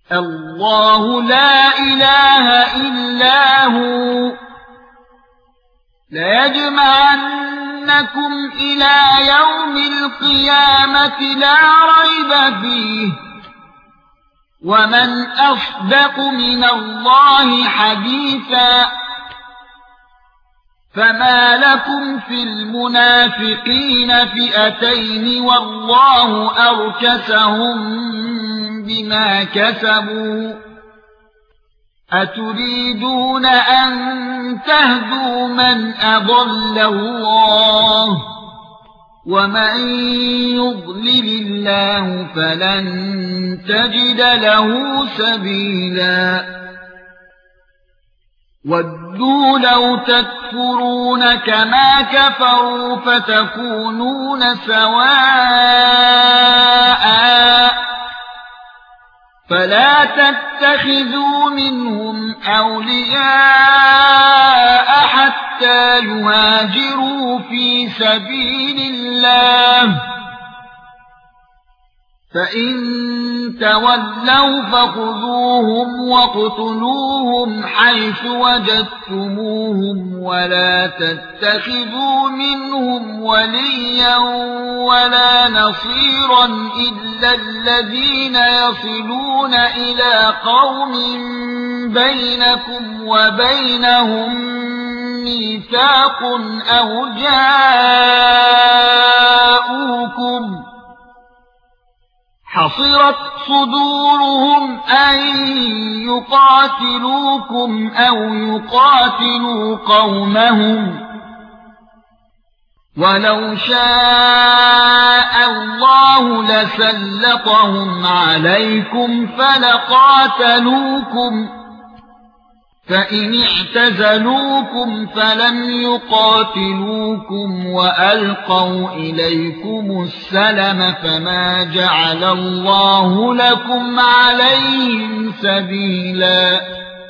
الله لا إله إلا هو ليجمعنكم إلى يوم القيامة لا ريب فيه ومن أصدق من الله حديثا فما لكم في المنافقين فئتين والله أركسهم بما كسبوا أتريدون أن تهدوا من أضل الله ومن يضلل الله فلن تجد له سبيلا ودوا لو تكفرون كما كفروا فتكونون سواء فلا تتخذوا منهم أولياء حتى يهاجروا في سبيل الله فإن تولوا فخذوهم واقتلوهم حيث وجدتموهم ولا تتخذوا منهم وليا ولا نصيرا إلا الذين يصلون إلى قوم بينكم وبينهم ميثاق أو جاءوكم حصرت صدورهم أن يقاتلوكم أو يقاتلوا قومهم ولو شاء الله لسلطهم عليكم فلقاتلوكم فإن اعتزلوكم فلم يقاتلوكم وألقوا إليكم السلم فما جعل الله لكم عليهم سبيلا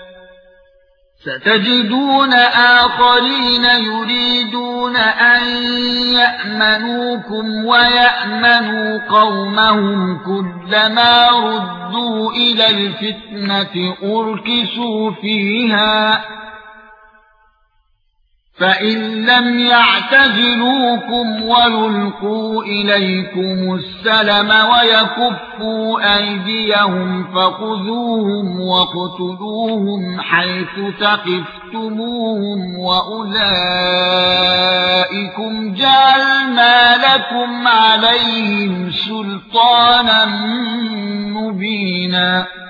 ستجدون آخرين يريدون أن يأمنوكم ويأمنوا قومهم كلما ردوا إلى الفتنة أركسوا فيها فإن لم يعتزلوكم ويلقوا إليكم السلم ويكفوا أيديهم فخذوهم واقتلوهم حيث ثقفتموهم وأولئكم جعلنا لكم عليهم سلطانا مبينا